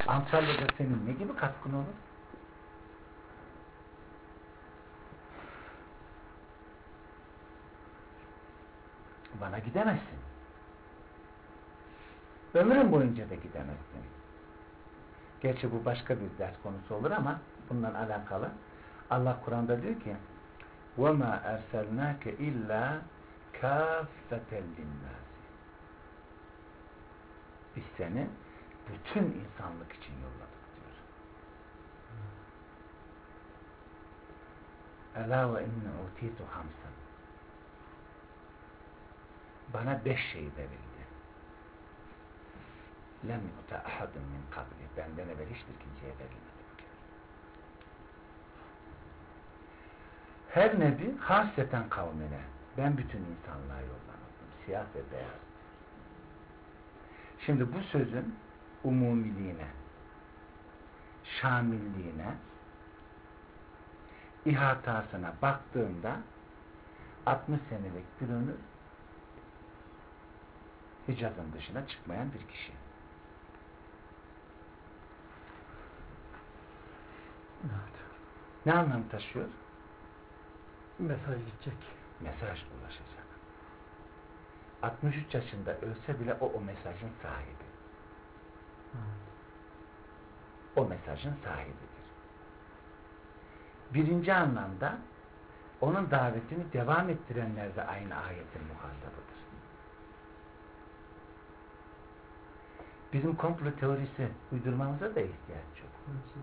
Antalya'da senin ne gibi katkın olur? Bana gidemezsin. Ömrün boyunca da gidemezsin. Gerçi bu başka bir ders konusu olur ama bundan alakalı Allah Kur'an'da diyor ki وَمَا اَرْسَلْنَاكَ اِلَّا كَافَّةً لِلنَّاسِ Biz seni bütün insanlık için yolladık diyor. اَلَا وَاِنَّ اُوْتِيتُ خَمْسًا Bana 5 şey verildi. لَمْ يُؤْتَ أَحَدٌ مِنْ قَبْلِ Benden evvel hiçbir kimseye verilmedi. Her nebi hasreten kavmine, ben bütün insanlığa yollanıldım. Siyah ve beyaz. Şimdi bu sözün umumiliğine, şamilliğine, ihatasına baktığında 60 senelik bir ömür Hicaz'ın dışına çıkmayan bir kişi. Evet. Ne anlam taşıyor? Mesaj gidecek. Mesaj ulaşacak. 63 yaşında ölse bile o mesajın sahibi. O mesajın sahibidir. Birinci anlamda onun davetini devam ettirenler de aynı ayetin muhatabıdır. Bizim komplo teorisi uydurmamıza da ihtiyaç yok.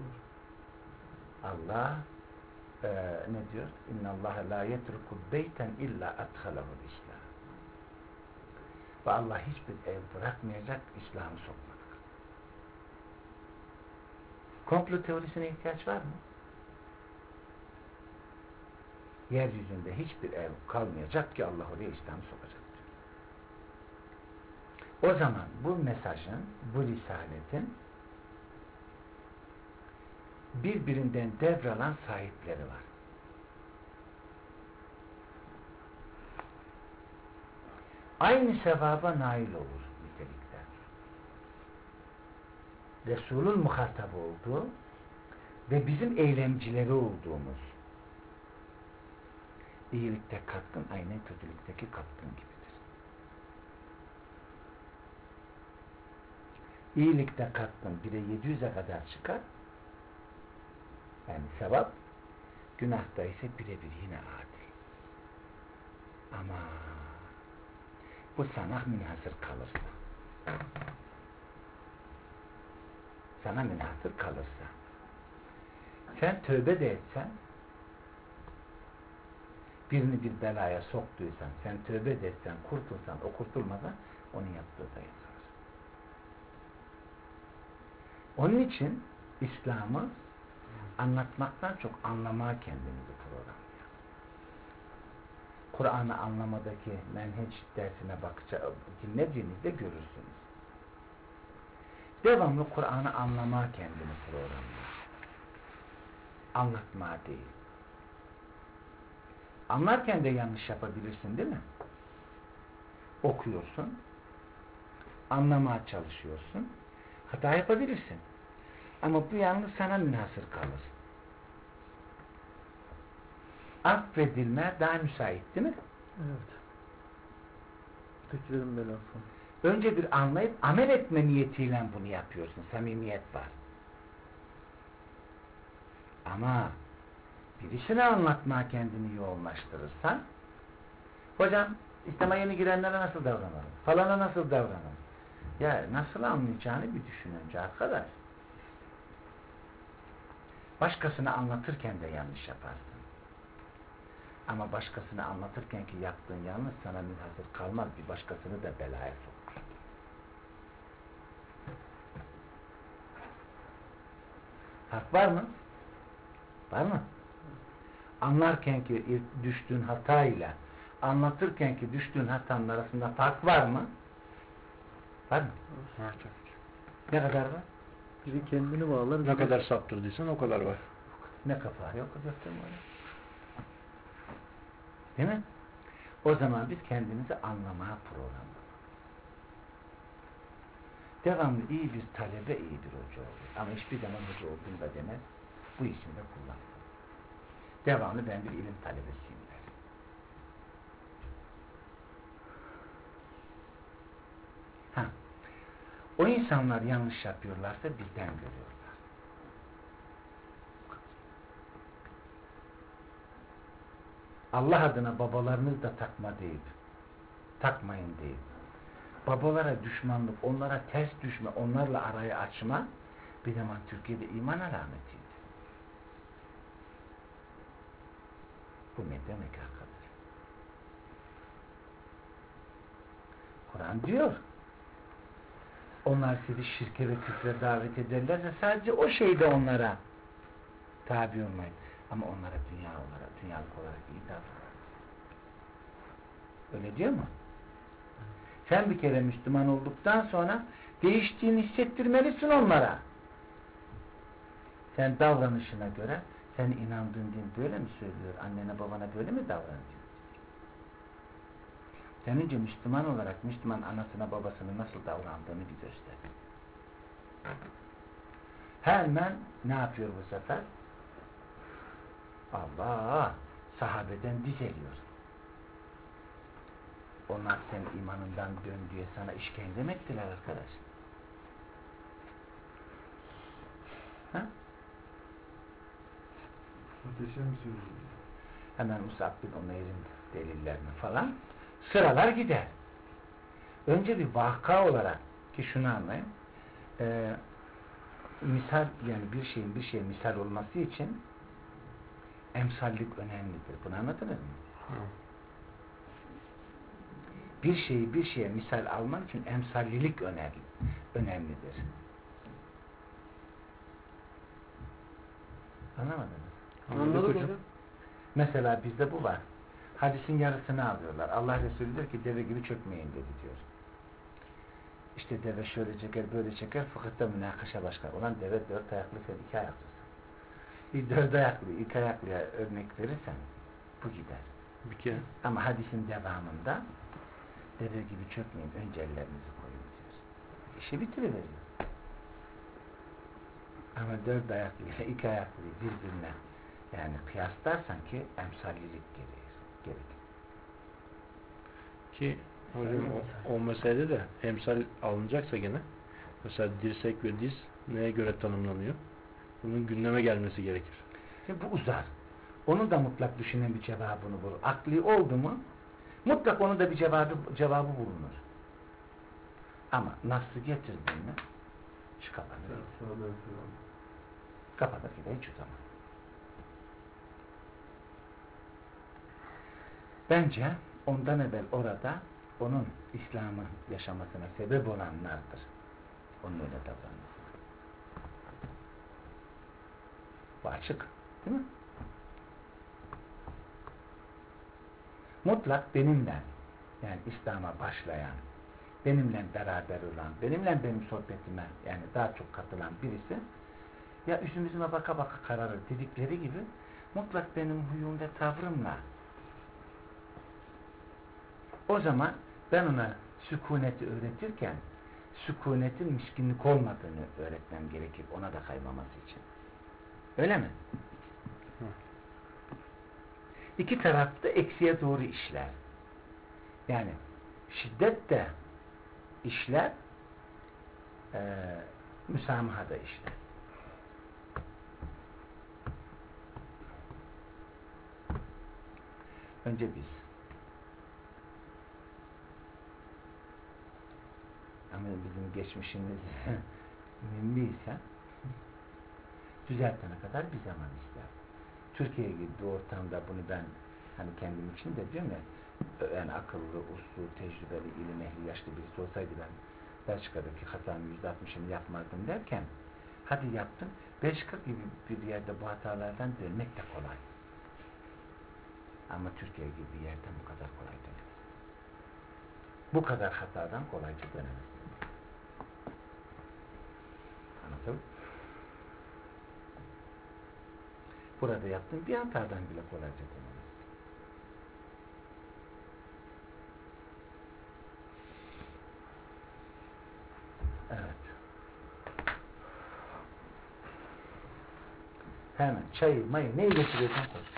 Allah ne diyor? İnna Allah la yetruku beyten illa adhalahu İslam. Ve Allah hiçbir ev bırakmayacak İslam'ı sokmadık. Komplo teorisine ihtiyaç var mı? Yeryüzünde hiçbir ev kalmayacak ki Allah oraya İslam'ı sokacak diyor. O zaman bu mesajın, bu risaletin birbirinden devralan sahipleri var. Aynı sevaba nail olur nitelikte. Resul'ün muhatabı olduğu ve bizim eylemcileri olduğumuz iyilikte katkın aynen kötülükteki katkın gibidir. İyilikte katkın 1'e 700'e kadar çıkar. Yani sevap, günahta ise birebir yine adil. Ama bu sana münhasır kalırsa, sana münhasır kalırsa, sen tövbe de etsen, birini bir belaya soktuysan, sen tövbe de etsen, kurtulsan, o kurtulmadan onun yaptığı da yazılır. Onun için İslam'ı anlatmaktan çok anlamaya kendimizi programlayalım. Kur'an'ı anlamadaki menheç dersine dinlediğinizde görürsünüz. Devamlı Kur'an'ı anlamaya kendini programlayalım. Anlatmaya değil. Anlarken de yanlış yapabilirsin değil mi? Okuyorsun, anlamaya çalışıyorsun, hata yapabilirsin. Ama bu yalnız sana münhasır kalır. Affedilme daha müsait değil mi? Evet. Teklerin belası. Önce bir anlayıp amel etme niyetiyle bunu yapıyorsun. Samimiyet var. Ama birisine anlatmaya kendini yoğunlaştırırsan, hocam İslam'a yeni girenlere nasıl davranalım? Falana nasıl davranalım? Ya nasıl anlayacağını bir düşün önce arkadaş. Başkasına anlatırken de yanlış yaparsın. Ama başkasına anlatırken ki yaptığın yanlış sana münhasır kalmaz. Bir başkasını da belaya sokar. Fark var mı? Var mı? Anlarken ki düştüğün hatayla anlatırken ki düştüğün hatanın arasında fark var mı? Var mı? Var tabii ki. Ne kadar var? Biri kendini bağlar. Ne kadar saptırdıysan o kadar var. Ne kafa yok hocam öyle. Değil mi? O zaman biz kendimizi anlamaya programlamalıyız. Devamlı iyi bir talebe, iyi bir hoca olur. Ama hiçbir zaman hoca olduğunda demez, bu isimde kullan. Devamlı ben bir ilim talebesiyim der. O insanlar yanlış yapıyorlarsa bizden görüyorlar. Allah adına babalarınız da takmayın deyip, babalara düşmanlık, onlara ters düşme, onlarla arayı açma, bir zaman Türkiye'de iman alametiydi. Bu ne demek arkadaş? Kur'an diyor, onlar sizi şirke ve küfre davet ederlerse sadece o şeyde onlara tabi olmayın. Ama onlara dünyalık olarak iyi davranın. Öyle diyor mu? Sen bir kere Müslüman olduktan sonra değiştiğini hissettirmelisin onlara. Sen davranışına göre, sen inandığın din böyle mi söylüyor? Annene babana böyle mi davranıyor? Sen önce Müslüman olarak Müslüman anasına babasına nasıl davrandığını bir göster. Hemen ne yapıyor bu sefer? Allah! Sahabeden dizeliyor. Onlar sen imanından dön diye sana işkence mi ettiler arkadaş? Ha? Muhteşem bir söz. Hemen Musab bin Umeyr'in delillerini falan sıralar gider. Önce bir vaka olarak ki şunu anlayın, misal, yani bir şeyin misal olması için emsallik önemlidir. Bunu anladınız mı? Bir şeye misal almak için emsallilik önemlidir. Anlamadınız? Anladık hocam. Mesela bizde bu var. Hadisin yarısını alıyorlar. Allah Resulü diyor ki deve gibi çökmeyin dedi diyor. İşte deve şöyle çeker, böyle çeker, fıkıhta münakaşa başlar. Ulan deve dört ayaklı, sen iki ayaklısın. Bir dört ayaklı, iki ayaklıya örnek verirsen bu gider. Bir kere. Ama hadisin devamında deve gibi çökmeyin, önce ellerinizi koyun diyor. İşi bitiriveriyor. Ama dört ayaklıyla iki ayaklıyı birbirine yani kıyaslarsan ki emsallilik gerekir. Ki hocam o meselede de emsal alınacaksa gene mesela dirsek ve diz neye göre tanımlanıyor? Bunun gündeme gelmesi gerekir. Şimdi bu uzar. Onun da mutlak düşünen bir cevabını bulur. Akli oldu mu mutlak onun da bir cevabı bulunur. Ama nasıl getirdin mi şu kapanır. Kapanır gider hiç uzamaz. Bence ondan evvel orada onun İslam'ı yaşamasına sebep olanlardır. Onun öyle davranması. Bu açık. Değil mi? Mutlak benimle yani İslam'a başlayan, benimle beraber olan, benimle benim sohbetime yani daha çok katılan birisi ya yüzüme baka baka kararır dedikleri gibi mutlak benim huyum ve tavrımla o zaman ben ona sükuneti öğretirken sükunetin miskinlik olmadığını öğretmem gerekir ona da kaymaması için. Öyle mi? Hı. İki tarafta eksiye doğru işler. Yani şiddet de işler, müsamaha da işler. Önce biz. Ama bizim geçmişimiz mümmiyse düzeltene kadar bir zaman ister. Türkiye gibi bir ortamda bunu ben hani kendim için de diyorum ya yani akıllı, uslu, tecrübeli, ilim ehli, yaşlı birisi olsaydı ben Belçika'daki hatanın %60'ını yapmazdım derken hadi yaptın. Belçika gibi bir yerde bu hatalardan dönmek de kolay. Ama Türkiye gibi bir yerden bu kadar kolay dönemez. Bu kadar hatadan kolayca dönemez. Anladın? Burada yaptığın bir hatadan bile kolayca dönemez. Evet. Hemen çayı, mayı, neyi getiriyorsan koy.